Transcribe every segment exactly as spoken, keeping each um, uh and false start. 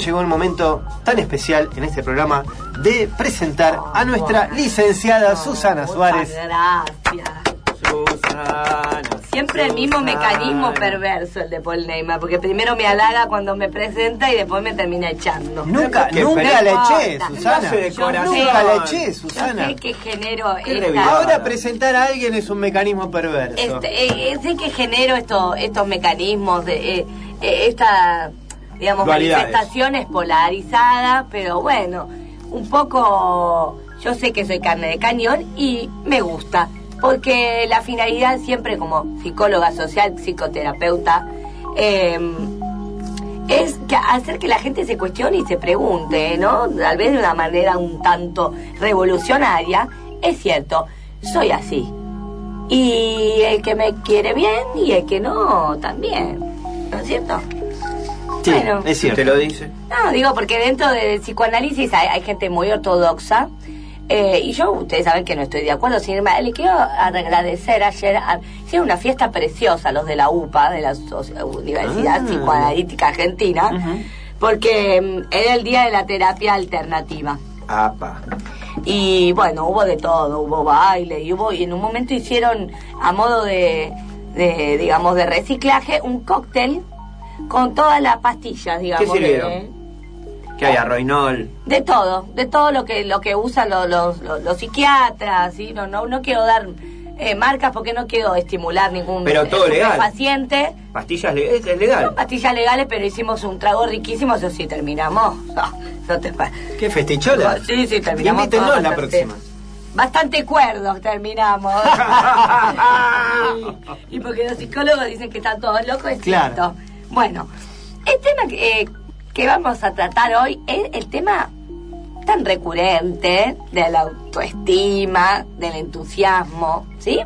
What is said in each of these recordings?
llegó el momento tan especial en este programa de presentar a nuestra licenciada Susana Suárez. Gracias. Susana. Siempre el mismo mecanismo perverso el de Paul Neyman, porque primero me halaga cuando me presenta y después me termina echando. Nunca, ¿Qué? nunca le eché, No Susana. de Yo corazón. nunca le eché, Yo Susana. sé que genero Qué esta, revirada. Ahora presentar a alguien es un mecanismo perverso. este, eh, sé que genero esto, estos mecanismos de eh, eh, esta, digamos, Dualidades. manifestaciones polarizadas, pero bueno, un poco, yo sé que soy carne de cañón y me gusta, porque la finalidad siempre como psicóloga social, psicoterapeuta, eh, es que hacer que la gente se cuestione y se pregunte, ¿no? Tal vez de una manera un tanto revolucionaria. Es cierto, soy así. Y el que me quiere bien y el que no, también. ¿No es cierto? Sí, Bueno. es cierto. ¿Te lo dice? No, digo, porque dentro del psicoanálisis hay, hay gente muy ortodoxa. Eh, y yo, ustedes saben que no estoy de acuerdo. Sin embargo, le quiero agradecer ayer. A, hicieron una fiesta preciosa los de la U P A, de la Soci- Universidad Ah. Psicoanalítica Argentina, Ujú. porque mm, era el día de la terapia alternativa. Apa. Y bueno, hubo de todo, hubo baile y hubo y en un momento hicieron a modo de, de digamos de reciclaje un cóctel con todas las pastillas, digamos. ¿Qué sirvieron? de- ¿Qué hay? Roinol. De todo, de todo lo que lo que usan los, los, los, los psiquiatras, ¿sí? No, no, no quiero dar eh, marcas porque no quiero estimular ningún Pero todo legal. paciente. Pastillas le- es, es legal. Son pastillas legales, pero hicimos un trago riquísimo, eso sí, terminamos. No, no te pa- ¿Qué festichola? Sí, sí, terminamos. Invítenos todos la bastante- próxima. Bastante cuerdos terminamos. y, y porque los psicólogos dicen que están todos locos, es Claro. cierto. Bueno, el tema que, eh, que vamos a tratar hoy es el tema tan recurrente de la autoestima, del entusiasmo, ¿sí?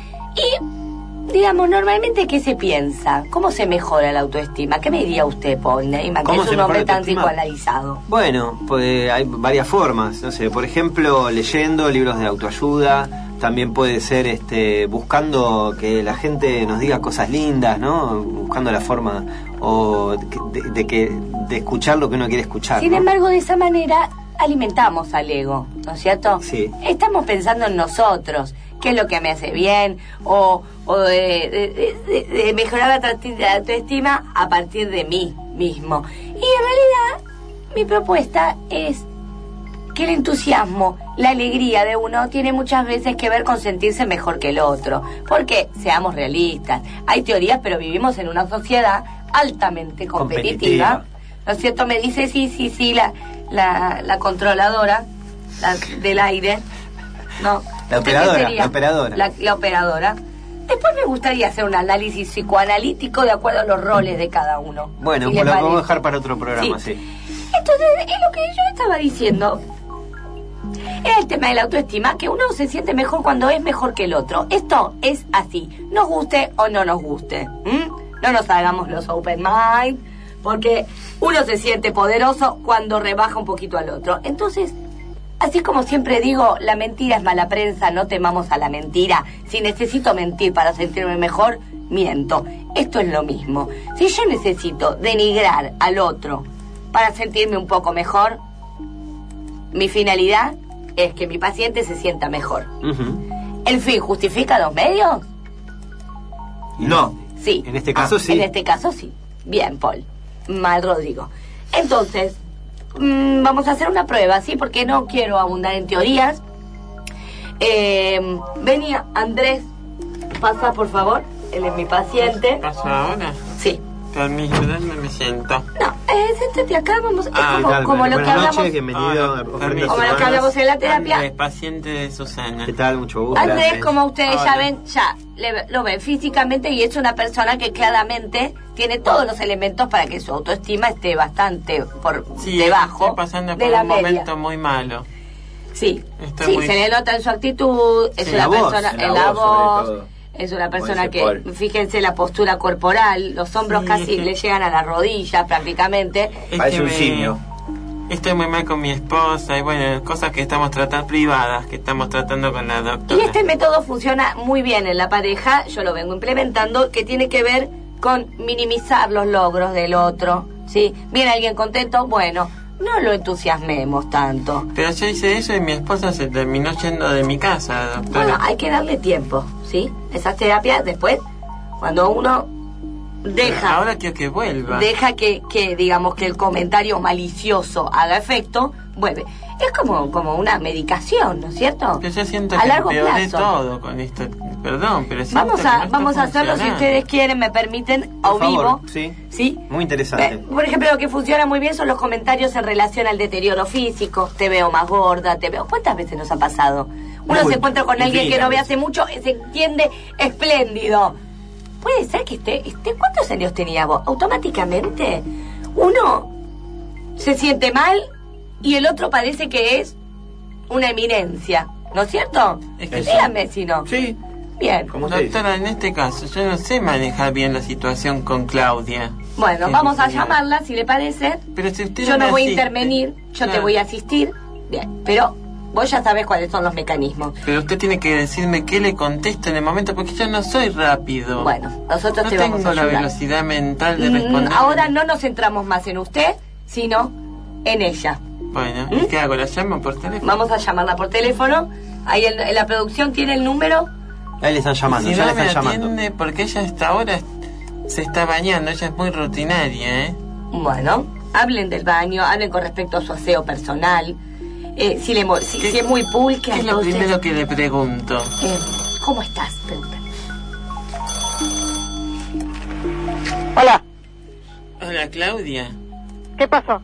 Y, digamos, normalmente, ¿qué se piensa? ¿Cómo se mejora la autoestima? ¿Qué me diría usted, Paul Neyman, que ¿Cómo es se un mejora hombre la tan autoestima? psicoanalizado? Bueno, pues hay varias formas, no sé, por ejemplo, leyendo libros de autoayuda, también puede ser este buscando que la gente nos diga cosas lindas, ¿no? Buscando la forma o de, de, de que de escuchar lo que uno quiere escuchar. Sin ¿no? embargo, de esa manera alimentamos al ego, ¿no es cierto? Sí. Estamos pensando en nosotros, qué es lo que me hace bien, o, o de, de- de- de mejorar la trati- la autoestima a partir de mí mismo. Y en realidad, mi propuesta es que el entusiasmo, la alegría de uno tiene muchas veces que ver con sentirse mejor que el otro. Porque, seamos realistas, hay teorías, pero vivimos en una sociedad altamente competitiva. Competitiva. ¿No es cierto? Me dice sí, sí, sí, la, la, la controladora la, del aire. No. La ¿Usted qué operadora, sería? la operadora. La, la operadora. Después me gustaría hacer un análisis psicoanalítico de acuerdo a los roles de cada uno. Bueno, si pues le lo podemos parece. dejar para otro programa, sí. Entonces, es lo que yo estaba diciendo. Es el tema de la autoestima, que uno se siente mejor cuando es mejor que el otro. Esto es así, nos guste o no nos guste. ¿m? No nos hagamos los open mind, porque uno se siente poderoso cuando rebaja un poquito al otro. Entonces, así como siempre digo, la mentira es mala prensa, no temamos a la mentira. Si necesito mentir para sentirme mejor, miento. Esto es lo mismo. Si yo necesito denigrar al otro para sentirme un poco mejor, mi finalidad es que mi paciente se sienta mejor. Ujú. ¿El fin justifica los medios? No. Sí. En este caso, sí. En este caso sí. Bien, Paul. Mal, Rodrigo. Entonces, mmm, vamos a hacer una prueba, ¿sí? Porque no quiero abundar en teorías. Eh, venía Andrés, pasa por favor. Él es mi paciente. ¿Paso ahora? Sí. Permiso, dame, me siento. No, eh, siéntate acá, vamos. Es Ah, como, Tal, como lo que buenas hablamos. noches, bienvenido. Hola, a Ofrenda permiso. Como lo que Humanas. hablamos en la terapia. Andrés, paciente de Susana. ¿Qué tal? Mucho gusto. Andrés, Gracias. como ustedes ya Hola. ven, ya le- lo ven físicamente y es una persona que claramente tiene todos los elementos para que su autoestima esté bastante por Sí, debajo estoy pasando de por la un media. momento muy malo. Sí, Estoy sí, muy- se le nota en su actitud, es Sí, una en la voz, persona, en la en la voz, sobre voz, todo. es una persona dice que, Paul. fíjense la postura corporal, los hombros Sí. casi le llegan a las rodillas prácticamente. Es Parece que un me- simio. Estoy muy mal con mi esposa y bueno, cosas que estamos tratando privadas, que estamos tratando con la Y doctora. este método funciona muy bien en la pareja, yo lo vengo implementando, que tiene que ver con minimizar los logros del otro, ¿sí? Viene alguien contento, bueno, no lo entusiasmemos tanto. Pero yo hice eso y mi esposa se terminó yendo de mi casa, doctora. Bueno, hay que darle tiempo, ¿sí? Esas terapias después, cuando uno deja... Ahora quiero que vuelva. Deja que, que, digamos, que el comentario malicioso haga efecto, vuelve. Es como, como una medicación, ¿no es cierto? Pero yo siento a que largo empeoré plazo. todo con esto. Perdón, pero siento Vamos que a, no está vamos a hacerlo si funcionando. ustedes quieren, me permiten, Por a favor, vivo. sí. ¿Sí? Muy interesante. Eh, Por ejemplo, lo que funciona muy bien son los comentarios en relación al deterioro físico. Te veo más gorda, te veo... ¿Cuántas veces nos ha pasado? Uno Muy- se encuentra con alguien que infinidad no ve de hace mucho, se entiende espléndido. Puede ser que esté, esté... ¿Cuántos años tenía vos? Automáticamente uno se siente mal y el otro parece que es una eminencia, ¿no es cierto? Es que Dígame si no. Sí. Bien. ¿Cómo se dice? Doctora, en este caso, yo no sé manejar bien la situación con Claudia. Bueno, Sí, vamos a sí. llamarla, si le parece. Pero si usted Yo no me voy a asiste. intervenir, yo te Claro. voy a asistir. Bien, pero vos ya sabés cuáles son los mecanismos. Pero usted tiene que decirme qué le contesto en el momento, porque yo no soy rápido. Bueno, nosotros no te tengo vamos a la ayudar. velocidad mental de Mm, responder. Ahora no nos centramos más en usted, sino en ella. Bueno, ¿Mm? ¿y qué hago? ¿La llamo por teléfono? Vamos a llamarla por teléfono. Ahí en, en la producción tiene el número. Ahí le están llamando, Si ya no le me están llamando. atiende, porque ella hasta ahora se está bañando, ella es muy rutinaria, ¿eh? Bueno, hablen del baño, hablen con respecto a su aseo personal. Eh, si, le, mo- si, ¿Qué- si es muy pulque, ¿Qué es lo entonces, primero que le pregunto? eh, ¿cómo estás? Pregúntale. Hola, Hola, Claudia. ¿qué pasó?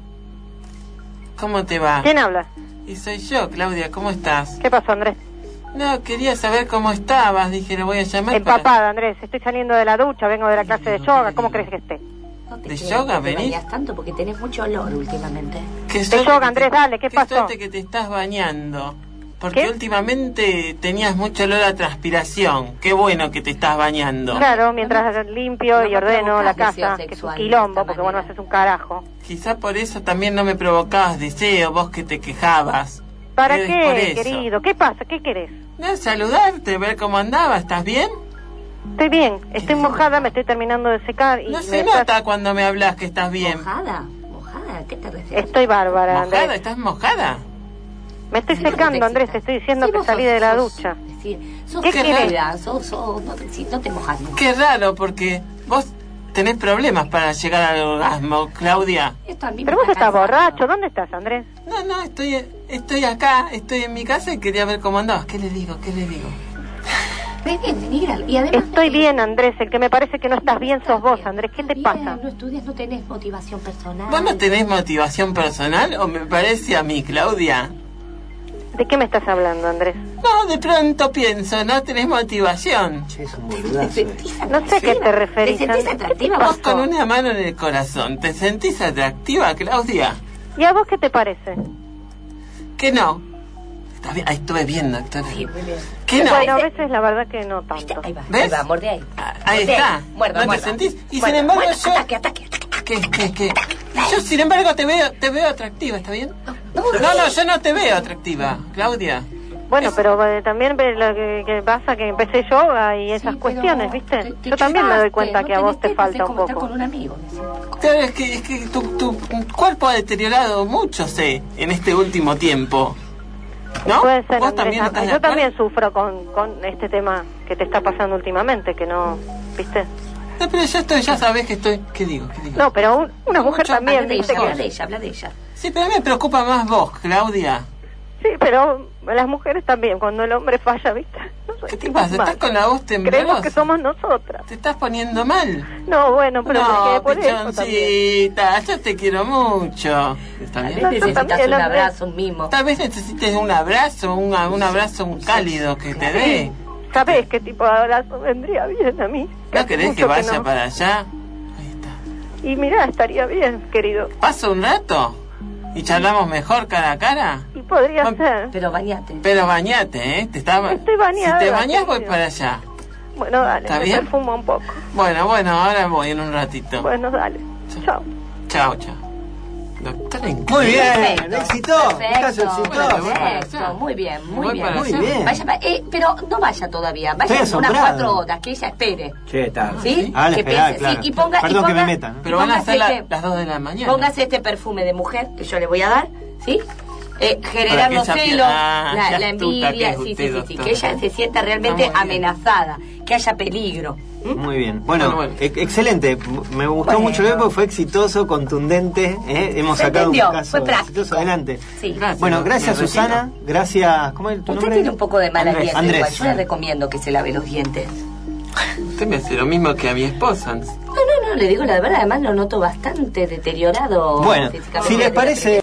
¿Cómo te va? ¿Quién habla? Y soy yo, Claudia, ¿cómo estás? ¿Qué pasó, Andrés? No, quería saber cómo estabas, dije, lo voy a llamar para... Empapada, Andrés. Estoy saliendo de la ducha, vengo de la clase de yoga. ¿Cómo crees que esté? No te ¿De creas yoga que te venís? bañas tanto porque tenés mucho olor últimamente. Qué De suerte yoga, que Andrés, te- dale, ¿qué pasó? suerte que te estás bañando. Porque ¿Qué? últimamente tenías mucho olor a transpiración. Qué bueno que te estás bañando. Claro, mientras limpio No y me ordeno la provocas deseo casa, que es un sexual de quilombo, esta porque vos no manera. haces un carajo. Quizá por eso también no me provocabas deseo, vos que te quejabas. ¿Para Es qué, por eso. querido? ¿Qué pasa? ¿Qué querés? No, saludarte, ver cómo andaba, ¿estás bien? Estoy bien, estoy mojada, me estoy terminando de secar y No me se estás- nota cuando me hablas que estás bien. ¿Mojada? ¿Mojada? ¿A qué te refieres? Estoy bárbara, ¿Mojada? Andrés. ¿Estás mojada? Me estoy Sí, ¿cómo te secando, Andrés, excitas? te estoy diciendo Sí, que vos salí sos- de la sos- ducha. es decir, sos ¿Qué querida, sos, sos, no, te, sí, no te mojas nunca. Qué raro, porque vos tenés problemas para llegar al orgasmo, Claudia. Esto a mí me Pero vos está estás cansando. borracho, ¿dónde estás, Andrés? No, no, estoy, estoy acá, estoy en mi casa y quería ver cómo andabas. ¿Qué le digo? ¿Qué le digo? Ves bien, mira, y además... Estoy bien, Andrés, el que me parece que no estás bien sos vos, Andrés. ¿Qué te Bien, pasa? No estudias, no tenés motivación personal. ¿Vos no tenés motivación personal o me parece a mí, Claudia? ¿De qué me estás hablando, Andrés? No, de pronto pienso, no tenés motivación. Che, es un ¿Te boludazo. sentís eh. No sé a qué te referís, ¿Te sentís Andrés. atractiva Vos vos? con una mano en el corazón, ¿te sentís atractiva, Claudia? ¿Y a vos qué te parece? ¿Qué no? Está bien, ahí estuve viendo, Doctora. Sí, muy bien. ¿Qué no? Bueno, a veces la verdad que no ¿Viste? tanto. Ahí va, ¿Ves? ahí va, morde ahí. Ah, ahí Morde está. Muerda, ¿No te muerda. sentís? Y Muerda, sin embargo muerda, yo... Ataque, ataque, ataque. ¿Qué, qué, qué? Yo, sin embargo, te veo, te veo atractiva, ¿está bien? No, No, no, yo no te veo atractiva, Claudia. Bueno, pero eh, también ve lo que, que pasa que empecé yoga y esas Sí, cuestiones, pero ¿viste? te- te Yo también me doy quedaste, cuenta no que a vos te tenés falta tetas, un es como estar poco. con un amigo, me siento. Claro, es que, es que tu, tu cuerpo ha deteriorado mucho, sé, en este último tiempo. ¿No? Puede ser, ¿Vos Andrés. también Ah, estás de yo acuerdo? también sufro con, con este tema que te está pasando últimamente, que no, ¿viste? No, pero yo estoy, ya sabés que estoy... ¿Qué digo? ¿Qué digo? No, pero un- una mujer Mucho- también, Habla de ¿viste? ella, habla Que, de ella, habla de ella. Sí, pero a mí me preocupa más vos, Claudia. sí, pero las mujeres también, cuando el hombre falla, ¿viste? No sé, ¿Qué te pasa? mal. ¿Estás con la voz Creemos temblorosa? que somos nosotras. ¿Te estás poniendo mal? No, bueno, pero me No, quedé por eso también. pichoncita, yo te quiero mucho. ¿Está Tal vez bien? No, yo necesitas también, un Andrés. abrazo, un mimo. Tal vez necesites un abrazo, un, un abrazo un cálido que te dé. ¿Sabés qué tipo de abrazo vendría bien a mí? ¿No hace querés mucho que vaya no. para allá? Ahí está. Y mirá, estaría bien, querido. ¿Pasa un rato? ¿Y charlamos mejor cara a cara? Y podría Bueno, ser. Pero bañate. Pero bañate, ¿eh? Te está... Estoy bañada, Si te bañás voy querido. para allá. Bueno, dale, ¿Está me bien? perfumo un poco. Bueno, bueno, ahora voy en un ratito. Bueno, dale. Chao. Chao, chao. Doctora en Muy bien, Perfecto, éxito. perfecto, Caso exitoso. perfecto, muy bien, muy Voy bien. para Muy allá. bien. Vaya, eh, pero no vaya todavía, vaya Estoy unas asombrado. cuatro horas, que ella espere. Che, tarde. ¿Sí? Ah, la que esperá, piense, claro. sí, y ponga, Perdón y que me ponga- meta, ¿no? y Pero van a póngase ser la- este- las dos de la mañana. Póngase este perfume de mujer que yo le voy a dar, ¿sí? Eh, generar Para que los ella celos, pierda- la, ya la astuta que envidia, es sí, usted, sí, sí, sí, doctora. que ella se sienta realmente Está muy bien. amenazada, que haya peligro. ¿Mm? Muy bien. Bueno, Bueno, bueno. e- excelente. M- Me gustó Bueno. mucho el porque fue exitoso, contundente. ¿eh? Hemos Se sacado entendió, un caso fue práctico. exitoso adelante. Sí. Gracias. Bueno, Me gracias retiro. Susana. Gracias. ¿Cómo es tu Usted nombre? tiene un poco de mal Andrés. aliento Andrés. igual. Yo le recomiendo que se lave los dientes. Usted me hace lo mismo que a mi esposa. No, no, no, le digo la verdad, además lo noto bastante deteriorado Bueno, físicamente si les desde la parece...